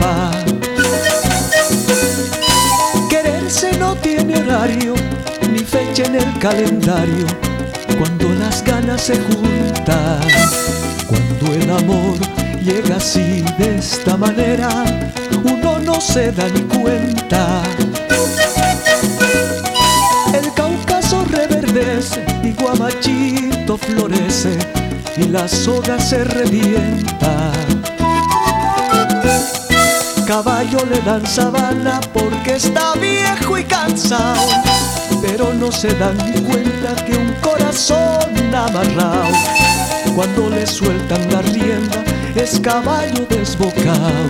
escapa. Quererse no tiene horario ni fecha en el calendario. Cuando las ganas se juntan, cuando el amor llega así de esta manera, uno no se da ni cuenta. El Cáucaso reverdece y Guamachito florece y la soga se revienta. Caballo le dan sabana porque está viejo y cansado, pero no se dan ni cuenta que un corazón amarrado, cuando le sueltan la rienda, es caballo desbocado.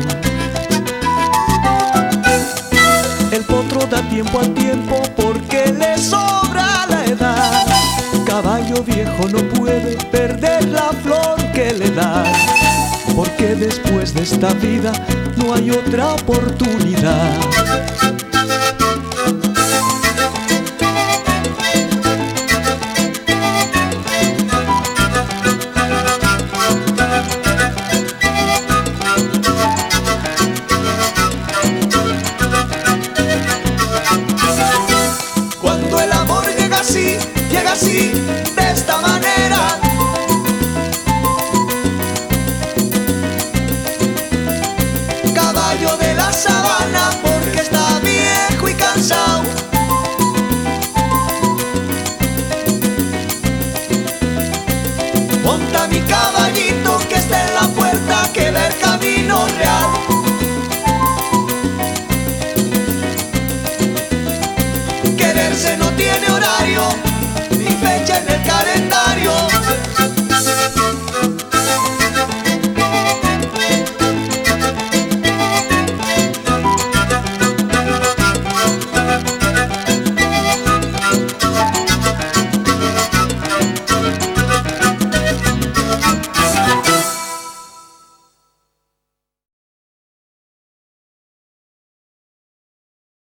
El potro da tiempo al tiempo porque le sobra la edad. Caballo viejo no puede perder la flor que le da, porque después de esta vida no hay otra oportunidad.